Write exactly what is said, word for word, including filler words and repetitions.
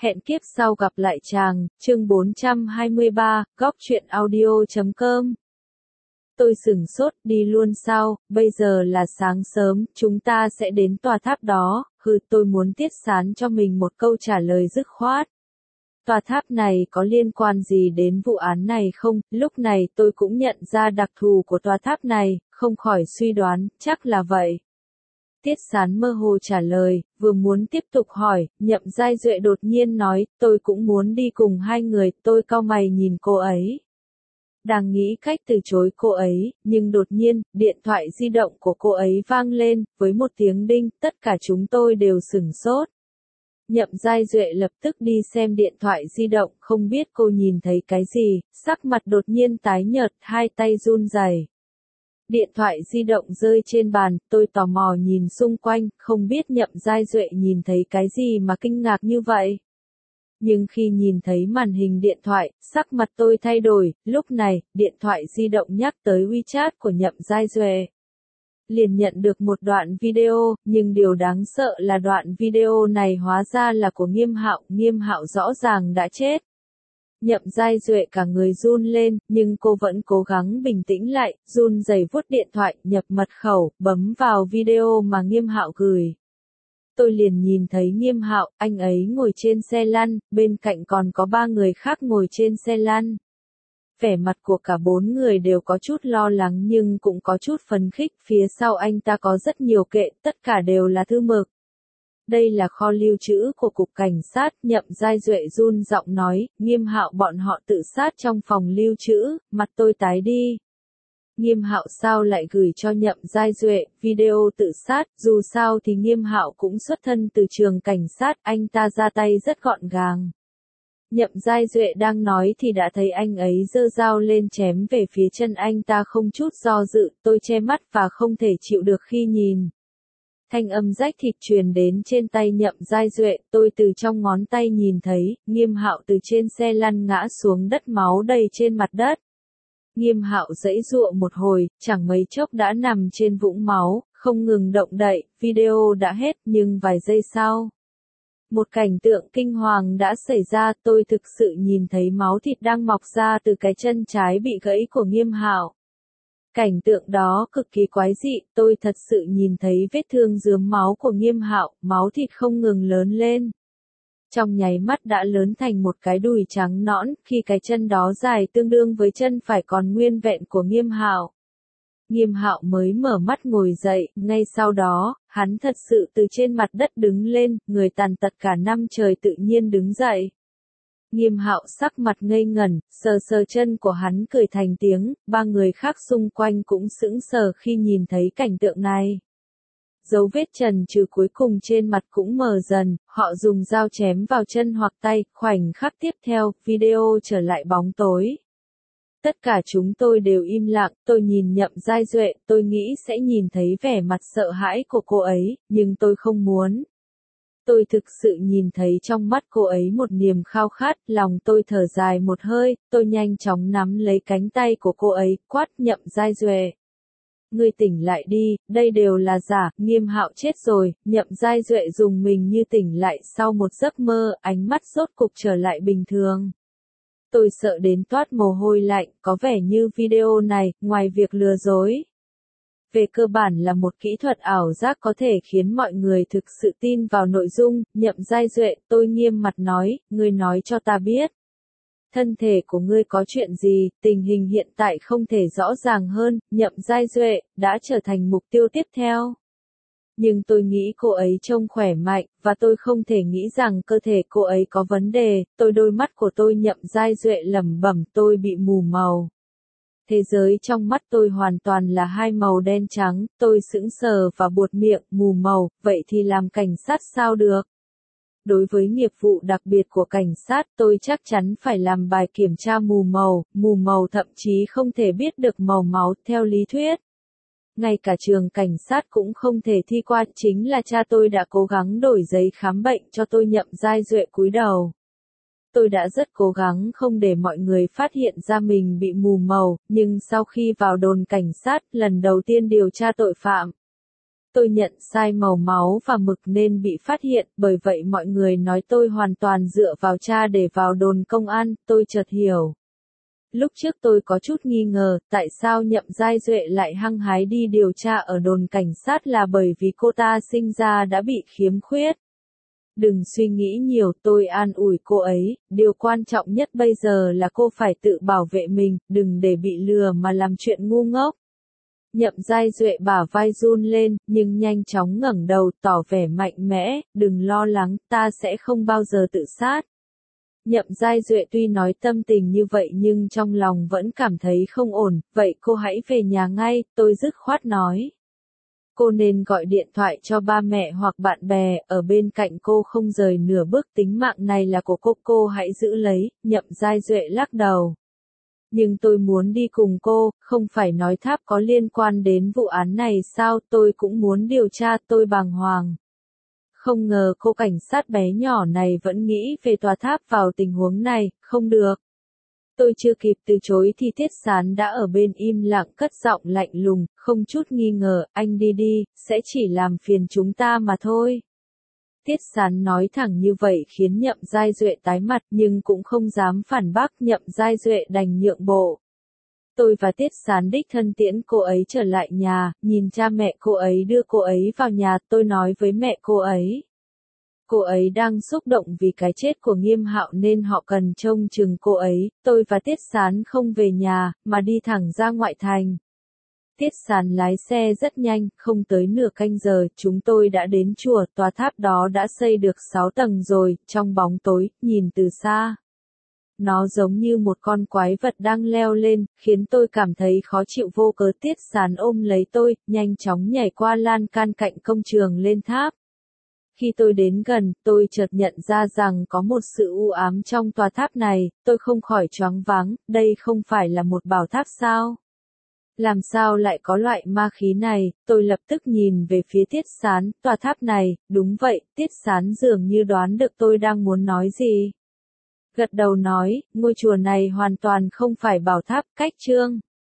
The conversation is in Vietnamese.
Hẹn kiếp sau gặp lại chàng, chương bốn trăm hai mươi ba, góc truyện audio chấm com. Tôi sửng sốt, đi luôn sao, bây giờ là sáng sớm, chúng ta sẽ đến tòa tháp đó, hừ tôi muốn tiết sán cho mình một câu trả lời dứt khoát. Tòa tháp này có liên quan gì đến vụ án này không? Lúc này tôi cũng nhận ra đặc thù của tòa tháp này, không khỏi suy đoán, chắc là vậy. Tiết Sán mơ hồ trả lời, vừa muốn tiếp tục hỏi, Nhậm Giai Duệ đột nhiên nói, tôi cũng muốn đi cùng hai người, tôi cau mày nhìn cô ấy. Đang nghĩ cách từ chối cô ấy, nhưng đột nhiên, điện thoại di động của cô ấy vang lên, với một tiếng đinh, tất cả chúng tôi đều sửng sốt. Nhậm Giai Duệ lập tức đi xem điện thoại di động, không biết cô nhìn thấy cái gì, sắc mặt đột nhiên tái nhợt, hai tay run rẩy. Điện thoại di động rơi trên bàn, tôi tò mò nhìn xung quanh, không biết Nhậm Giai Duệ nhìn thấy cái gì mà kinh ngạc như vậy. Nhưng khi nhìn thấy màn hình điện thoại, sắc mặt tôi thay đổi, lúc này, điện thoại di động nhắc tới WeChat của Nhậm Giai Duệ. Liền nhận được một đoạn video, nhưng điều đáng sợ là đoạn video này hóa ra là của Nghiêm Hạo, Nghiêm Hạo rõ ràng đã chết. Nhậm Giai Duệ cả người run lên, nhưng cô vẫn cố gắng bình tĩnh lại, run rẩy vuốt điện thoại, nhập mật khẩu, bấm vào video mà Nghiêm Hạo gửi. Tôi liền nhìn thấy Nghiêm Hạo, anh ấy ngồi trên xe lăn, bên cạnh còn có ba người khác ngồi trên xe lăn. Vẻ mặt của cả bốn người đều có chút lo lắng nhưng cũng có chút phấn khích, phía sau anh ta có rất nhiều kệ, tất cả đều là thư mực. Đây là kho lưu trữ của cục cảnh sát, Nhậm Giai Duệ run giọng nói, Nghiêm Hạo bọn họ tự sát trong phòng lưu trữ, mặt tôi tái đi. Nghiêm Hạo sao lại gửi cho Nhậm Giai Duệ video tự sát, dù sao thì Nghiêm Hạo cũng xuất thân từ trường cảnh sát, anh ta ra tay rất gọn gàng. Nhậm Giai Duệ đang nói thì đã thấy anh ấy giơ dao lên chém về phía chân anh ta không chút do dự, tôi che mắt và không thể chịu được khi nhìn. Thanh âm rách thịt truyền đến trên tay Nhậm Giai Duệ, tôi từ trong ngón tay nhìn thấy, Nghiêm Hạo từ trên xe lăn ngã xuống đất, máu đầy trên mặt đất. Nghiêm Hạo giãy giụa một hồi, chẳng mấy chốc đã nằm trên vũng máu, không ngừng động đậy, video đã hết nhưng vài giây sau. Một cảnh tượng kinh hoàng đã xảy ra, tôi thực sự nhìn thấy máu thịt đang mọc ra từ cái chân trái bị gãy của Nghiêm Hạo. Cảnh tượng đó cực kỳ quái dị, tôi thật sự nhìn thấy vết thương rướm máu của Nghiêm Hạo, máu thịt không ngừng lớn lên. Trong nháy mắt đã lớn thành một cái đùi trắng nõn, khi cái chân đó dài tương đương với chân phải còn nguyên vẹn của Nghiêm Hạo. Nghiêm Hạo mới mở mắt ngồi dậy, ngay sau đó, hắn thật sự từ trên mặt đất đứng lên, người tàn tật cả năm trời tự nhiên đứng dậy. Nghiêm Hạo sắc mặt ngây ngẩn, sờ sờ chân của hắn cười thành tiếng, ba người khác xung quanh cũng sững sờ khi nhìn thấy cảnh tượng này. Dấu vết trần trừ cuối cùng trên mặt cũng mờ dần, họ dùng dao chém vào chân hoặc tay, khoảnh khắc tiếp theo, video trở lại bóng tối. Tất cả chúng tôi đều im lặng, tôi nhìn Nhậm Giai Duệ, tôi nghĩ sẽ nhìn thấy vẻ mặt sợ hãi của cô ấy, nhưng tôi không muốn. Tôi thực sự nhìn thấy trong mắt cô ấy một niềm khao khát, lòng tôi thở dài một hơi, tôi nhanh chóng nắm lấy cánh tay của cô ấy, quát Nhậm Giai Duệ. Ngươi tỉnh lại đi, đây đều là giả, Nghiêm Hạo chết rồi, Nhậm Giai Duệ dùng mình như tỉnh lại sau một giấc mơ, ánh mắt rốt cục trở lại bình thường. Tôi sợ đến toát mồ hôi lạnh, có vẻ như video này, ngoài việc lừa dối, về cơ bản là một kỹ thuật ảo giác có thể khiến mọi người thực sự tin vào nội dung. Nhậm Giai Duệ, tôi nghiêm mặt nói, ngươi nói cho ta biết. Thân thể của ngươi có chuyện gì, tình hình hiện tại không thể rõ ràng hơn, Nhậm Giai Duệ, đã trở thành mục tiêu tiếp theo. Nhưng tôi nghĩ cô ấy trông khỏe mạnh, và tôi không thể nghĩ rằng cơ thể cô ấy có vấn đề, tôi đôi mắt của tôi Nhậm Giai Duệ lẩm bẩm tôi bị mù màu. Thế giới trong mắt tôi hoàn toàn là hai màu đen trắng, tôi sững sờ và buột miệng, mù màu, vậy thì làm cảnh sát sao được? Đối với nghiệp vụ đặc biệt của cảnh sát tôi chắc chắn phải làm bài kiểm tra mù màu, mù màu thậm chí không thể biết được màu máu theo lý thuyết. Ngay cả trường cảnh sát cũng không thể thi qua, chính là cha tôi đã cố gắng đổi giấy khám bệnh cho tôi. Nhậm Giai Duệ cúi đầu. Tôi đã rất cố gắng không để mọi người phát hiện ra mình bị mù màu, nhưng sau khi vào đồn cảnh sát lần đầu tiên điều tra tội phạm, Tôi nhận sai màu máu và mực nên bị phát hiện, bởi vậy mọi người nói tôi hoàn toàn dựa vào cha để vào đồn công an, tôi chợt hiểu. Lúc trước tôi có chút nghi ngờ, tại sao Nhậm Giai Duệ lại hăng hái đi điều tra ở đồn cảnh sát là bởi vì cô ta sinh ra đã bị khiếm khuyết. Đừng suy nghĩ nhiều, tôi an ủi cô ấy, điều quan trọng nhất bây giờ là cô phải tự bảo vệ mình, đừng để bị lừa mà làm chuyện ngu ngốc. Nhậm Giai Duệ bả vai run lên, nhưng nhanh chóng ngẩng đầu tỏ vẻ mạnh mẽ, đừng lo lắng, ta sẽ không bao giờ tự sát. Nhậm Giai Duệ tuy nói tâm tình như vậy nhưng trong lòng vẫn cảm thấy không ổn, vậy cô hãy về nhà ngay, tôi dứt khoát nói. Cô nên gọi điện thoại cho ba mẹ hoặc bạn bè, ở bên cạnh cô không rời nửa bước, tính mạng này là của cô, cô hãy giữ lấy, Nhậm Giai Duệ lắc đầu. Nhưng tôi muốn đi cùng cô, không phải nói tháp có liên quan đến vụ án này sao, tôi cũng muốn điều tra, tôi bàng hoàng. Không ngờ cô cảnh sát bé nhỏ này vẫn nghĩ về tòa tháp vào tình huống này, không được. Tôi chưa kịp từ chối thì Tiết Sán đã ở bên im lặng cất giọng lạnh lùng, không chút nghi ngờ, anh đi đi, sẽ chỉ làm phiền chúng ta mà thôi. Tiết Sán nói thẳng như vậy khiến Nhậm Giai Duệ tái mặt nhưng cũng không dám phản bác, Nhậm Giai Duệ đành nhượng bộ. Tôi và Tiết Sán đích thân tiễn cô ấy trở lại nhà, nhìn cha mẹ cô ấy đưa cô ấy vào nhà, tôi nói với mẹ cô ấy. Cô ấy đang xúc động vì cái chết của Nghiêm Hạo nên họ cần trông chừng cô ấy, tôi và Tiết Sán không về nhà, mà đi thẳng ra ngoại thành. Tiết Sán lái xe rất nhanh, không tới nửa canh giờ, chúng tôi đã đến chùa, tòa tháp đó đã xây được sáu tầng rồi, trong bóng tối, nhìn từ xa. Nó giống như một con quái vật đang leo lên, khiến tôi cảm thấy khó chịu vô cớ. Tiết Sán ôm lấy tôi, nhanh chóng nhảy qua lan can cạnh công trường lên tháp. Khi tôi đến gần, tôi chợt nhận ra rằng có một sự u ám trong tòa tháp này, tôi không khỏi choáng váng, đây không phải là một bảo tháp sao? Làm sao lại có loại ma khí này, tôi lập tức nhìn về phía Tiết Sán, tòa tháp này, đúng vậy, Tiết Sán dường như đoán được tôi đang muốn nói gì. Gật đầu nói, ngôi chùa này hoàn toàn không phải bảo tháp, cách chương.